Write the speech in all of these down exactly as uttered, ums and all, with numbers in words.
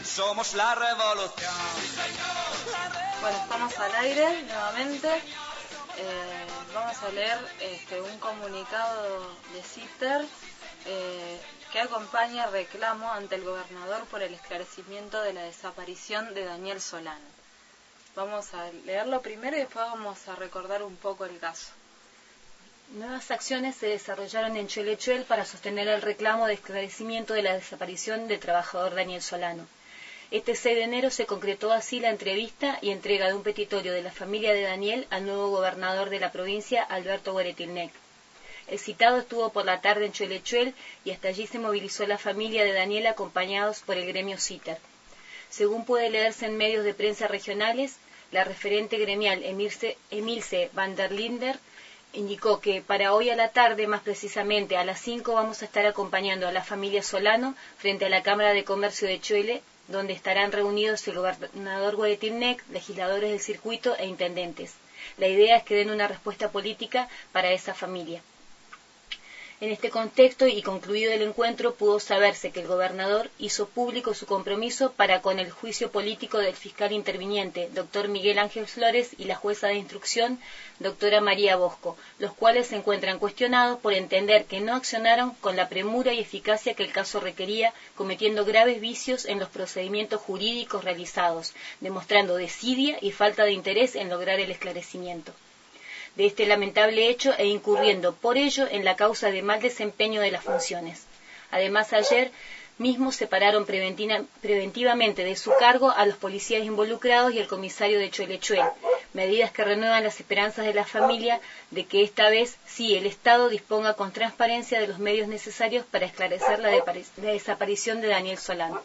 somos la revolución. Bueno, estamos al aire nuevamente. Eh, vamos a leer este, un comunicado de CITER eh, que acompaña el reclamo ante el gobernador por el esclarecimiento de la desaparición de Daniel Solano. Vamos a leerlo primero y después vamos a recordar un poco el caso. Nuevas acciones se desarrollaron en Cholechuel para sostener el reclamo de esclarecimiento de la desaparición del trabajador Daniel Solano. Este seis de enero se concretó así la entrevista y entrega de un petitorio de la familia de Daniel al nuevo gobernador de la provincia, Alberto Gueretilnec. El citado estuvo por la tarde en Cholechuel y hasta allí se movilizó la familia de Daniel acompañados por el gremio CITER. Según puede leerse en medios de prensa regionales, la referente gremial Emilce, Emilce van der Linder indicó que para hoy a la tarde, más precisamente a las cinco, vamos a estar acompañando a la familia Solano frente a la Cámara de Comercio de Choile, donde estarán reunidos el gobernador Gueretilnec, legisladores del circuito e intendentes. La idea es que den una respuesta política para esa familia. En este contexto y concluido el encuentro, pudo saberse que el gobernador hizo público su compromiso para con el juicio político del fiscal interviniente, doctor Miguel Ángel Flores, y la jueza de instrucción, doctora María Bosco, los cuales se encuentran cuestionados por entender que no accionaron con la premura y eficacia que el caso requería, cometiendo graves vicios en los procedimientos jurídicos realizados, demostrando desidia y falta de interés en lograr el esclarecimiento de este lamentable hecho e incurriendo por ello en la causa de mal desempeño de las funciones. Además, ayer mismo separaron preventivamente de su cargo a los policías involucrados y el comisario de Cholechuel, medidas que renuevan las esperanzas de la familia de que esta vez sí el Estado disponga con transparencia de los medios necesarios para esclarecer la, de la desaparición de Daniel Solano.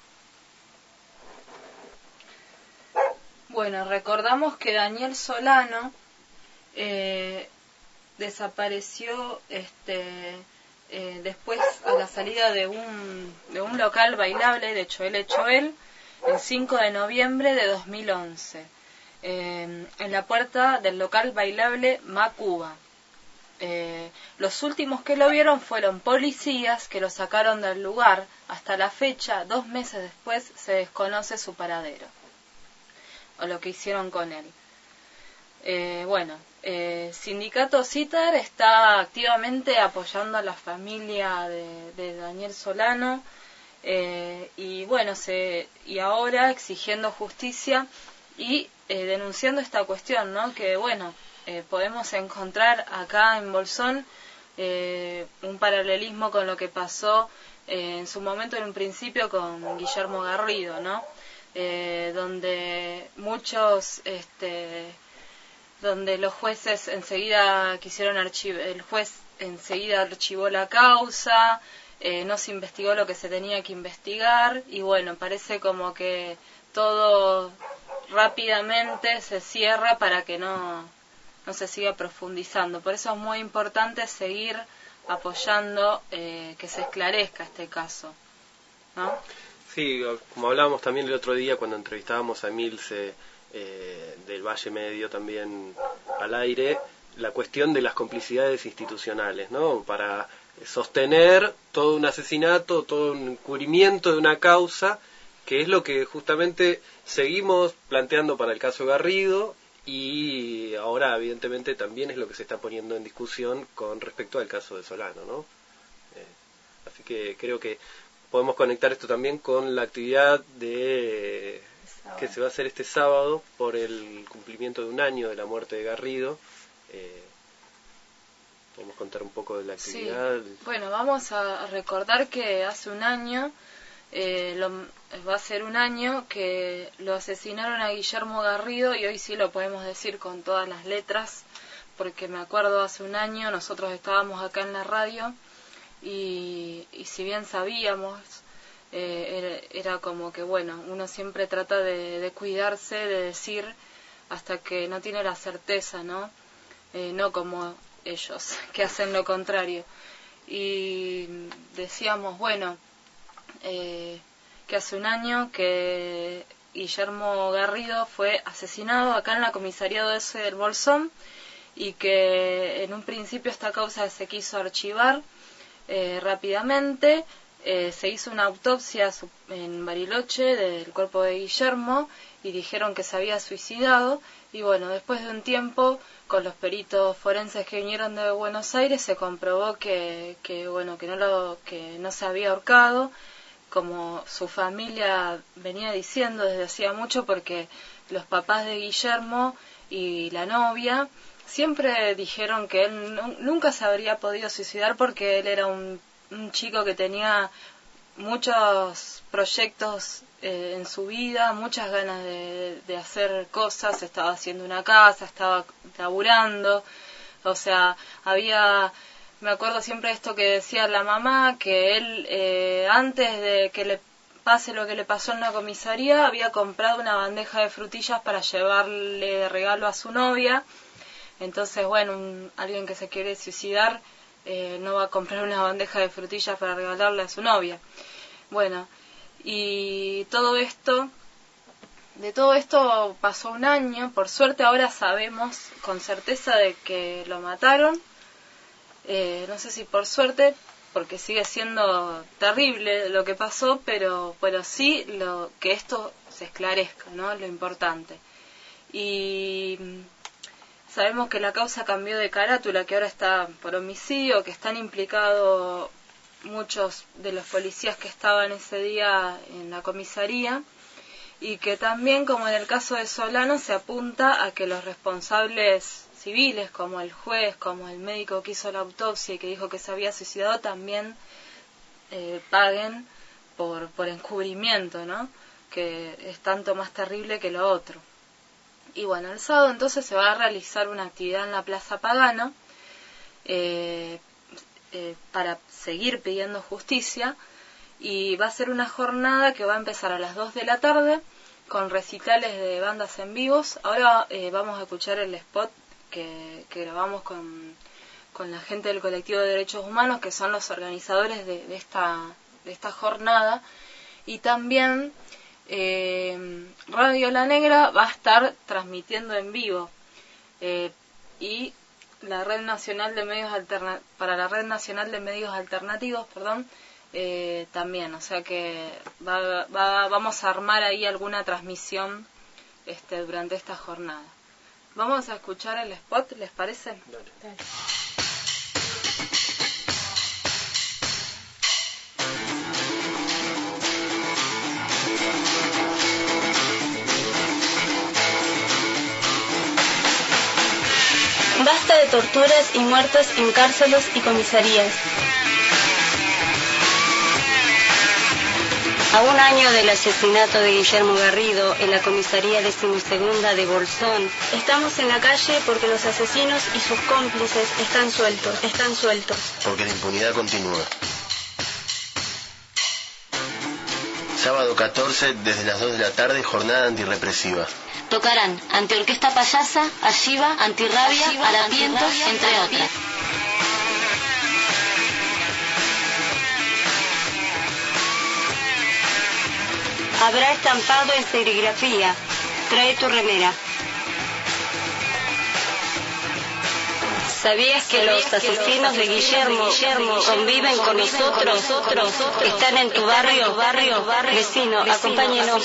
Bueno, recordamos que Daniel Solano Eh, desapareció este eh, después a la salida de un de un local bailable de Choel Choel el cinco de noviembre de dos mil once eh, en la puerta del local bailable Macuba. Eh, los últimos que lo vieron fueron policías que lo sacaron del lugar. Hasta la fecha, dos meses después, se desconoce su paradero o lo que hicieron con él. Eh, bueno, eh, Sindicato CITER está activamente apoyando a la familia de, de Daniel Solano eh, y bueno, se y ahora exigiendo justicia y eh, denunciando esta cuestión, ¿no? Que bueno, eh, podemos encontrar acá en Bolsón eh, un paralelismo con lo que pasó eh, en su momento, en un principio, con Guillermo Garrido, ¿no? Eh, donde muchos este donde los jueces enseguida quisieron archivar, el juez enseguida archivó la causa, eh, no se investigó lo que se tenía que investigar y bueno, parece como que todo rápidamente se cierra para que no, no se siga profundizando. Por eso es muy importante seguir apoyando eh, que se esclarezca este caso, ¿no? Sí, como hablábamos también el otro día cuando entrevistábamos a Emilce Eh, del Valle Medio también al aire, la cuestión de las complicidades institucionales, ¿no? Para sostener todo un asesinato, todo un encubrimiento de una causa, que es lo que justamente seguimos planteando para el caso Garrido y ahora evidentemente también es lo que se está poniendo en discusión con respecto al caso de Solano, ¿no? Eh, así que creo que podemos conectar esto también con la actividad de que se va a hacer este sábado por el cumplimiento de un año de la muerte de Garrido. Eh, ¿Podemos contar un poco de la actividad? Sí. Bueno, vamos a recordar que hace un año, eh, lo, va a ser un año que lo asesinaron a Guillermo Garrido y hoy sí lo podemos decir con todas las letras, porque me acuerdo hace un año nosotros estábamos acá en la radio y, y si bien sabíamos... Eh, era, era como que, bueno, uno siempre trata de, de cuidarse, de decir hasta que no tiene la certeza, ¿no? Eh, no como ellos, que hacen lo contrario. Y decíamos, bueno, eh, que hace un año que Guillermo Garrido fue asesinado acá en la comisaría doce del Bolsón y que en un principio esta causa se quiso archivar eh, rápidamente. eh, se hizo una autopsia en Bariloche del cuerpo de Guillermo y dijeron que se había suicidado. Y bueno, después de un tiempo, con los peritos forenses que vinieron de Buenos Aires, se comprobó que, que bueno, que no lo, que no se había ahorcado, como su familia venía diciendo desde hacía mucho, porque los papás de Guillermo y la novia siempre dijeron que él nunca se habría podido suicidar porque él era un, un chico que tenía muchos proyectos eh, en su vida, muchas ganas de, de hacer cosas, estaba haciendo una casa, estaba laburando, o sea, había, me acuerdo siempre esto que decía la mamá, que él eh, antes de que le pase lo que le pasó en la comisaría, había comprado una bandeja de frutillas para llevarle de regalo a su novia. Entonces, bueno, un, alguien que se quiere suicidar eh, no va a comprar una bandeja de frutillas para regalarle a su novia. Bueno, y todo esto, de todo esto pasó un año. Por suerte ahora sabemos con certeza de que lo mataron. Eh, no sé si por suerte, porque sigue siendo terrible lo que pasó, pero, pero sí lo, que esto se esclarezca, ¿no? Lo importante. Y sabemos que la causa cambió de carátula, que ahora está por homicidio, que están implicados muchos de los policías que estaban ese día en la comisaría, y que también, como en el caso de Solano, se apunta a que los responsables civiles, como el juez, como el médico que hizo la autopsia y que dijo que se había suicidado, también eh, paguen por, por encubrimiento, ¿no? Que es tanto más terrible que lo otro. Y bueno, el sábado entonces se va a realizar una actividad en la Plaza Pagano eh, eh, para seguir pidiendo justicia, y va a ser una jornada que va a empezar a las dos de la tarde con recitales de bandas en vivos. Ahora eh, vamos a escuchar el spot que, que grabamos con, con la gente del colectivo de derechos humanos, que son los organizadores de, de, esta, de esta jornada. Y también eh, Radio La Negra va a estar transmitiendo en vivo eh, y la Red Nacional de Medios Alterna- para la Red Nacional de Medios Alternativos, perdón, eh, también, o sea que va, va, vamos a armar ahí alguna transmisión este, durante esta jornada. Vamos a escuchar el spot, ¿les parece? Dale. Dale. Basta de torturas y muertes en cárceles y comisarías. A un año del asesinato de Guillermo Garrido en la comisaría decimosegunda de Bolsón, estamos en la calle porque los asesinos y sus cómplices están sueltos, están sueltos. Porque la impunidad continúa. Sábado catorce, desde las dos de la tarde, jornada antirrepresiva. Tocarán Antiorquesta Payasa, Alliva, Antirrabia, Harapientos, entre otras. Habrá estampado en serigrafía. Trae tu remera. ¿Sabías que los asesinos de Guillermo, Guillermo conviven con nosotros? Están en tu barrio, barrio, vecino, acompáñenos.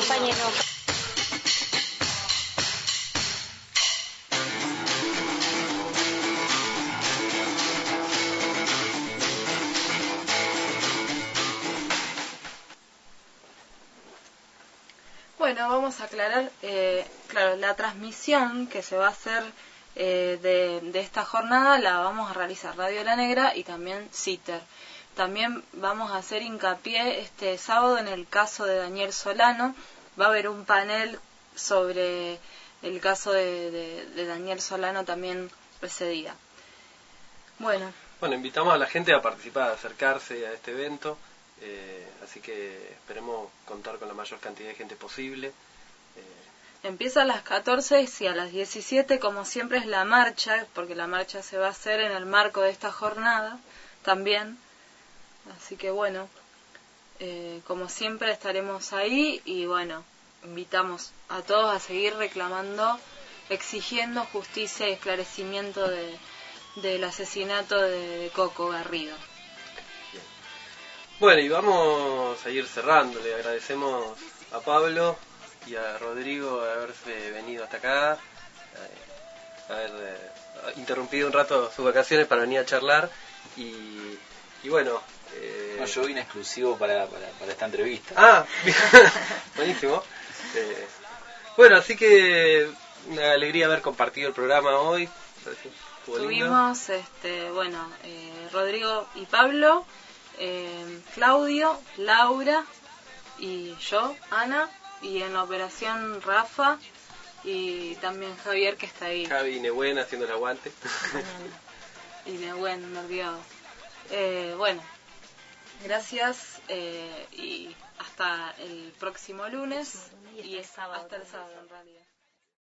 Bueno, vamos a aclarar, eh, claro, la transmisión que se va a hacer eh, de, de esta jornada la vamos a realizar Radio La Negra y también CITER. También vamos a hacer hincapié este sábado en el caso de Daniel Solano. Va a haber un panel sobre el caso de, de, de Daniel Solano también ese día. Bueno. Bueno, invitamos a la gente a participar, a acercarse a este evento. Eh, así que esperemos contar con la mayor cantidad de gente posible. Eh, Empieza a las catorce y a las diecisiete, como siempre, es la marcha, porque la marcha se va a hacer en el marco de esta jornada también. Así que bueno, eh, como siempre estaremos ahí y bueno, invitamos a todos a seguir reclamando, exigiendo justicia y esclarecimiento de, del asesinato de, de Coco Garrido. Bueno, y vamos a ir cerrando. Le agradecemos a Pablo y a Rodrigo de haberse venido hasta acá, eh, haber eh, interrumpido un rato sus vacaciones para venir a charlar. Y, y bueno... Eh... No, yo vine exclusivo para, para, para esta entrevista. Ah, buenísimo. Eh, bueno, así que una alegría haber compartido el programa hoy. Tuvimos, este, bueno, eh, Rodrigo y Pablo, eh, Claudio, Laura y yo, Ana, y en la operación Rafa y también Javier, que está ahí. Javi y Nehuen haciendo el aguante. Y Nehuen, no olvidado. Eh, bueno, gracias eh, y hasta el próximo lunes y hasta el sábado en realidad.